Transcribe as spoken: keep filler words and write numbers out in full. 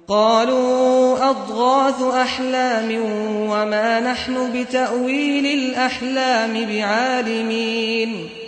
قالوا أضغاث أحلام وما نحن بتأويل الأحلام بعالمين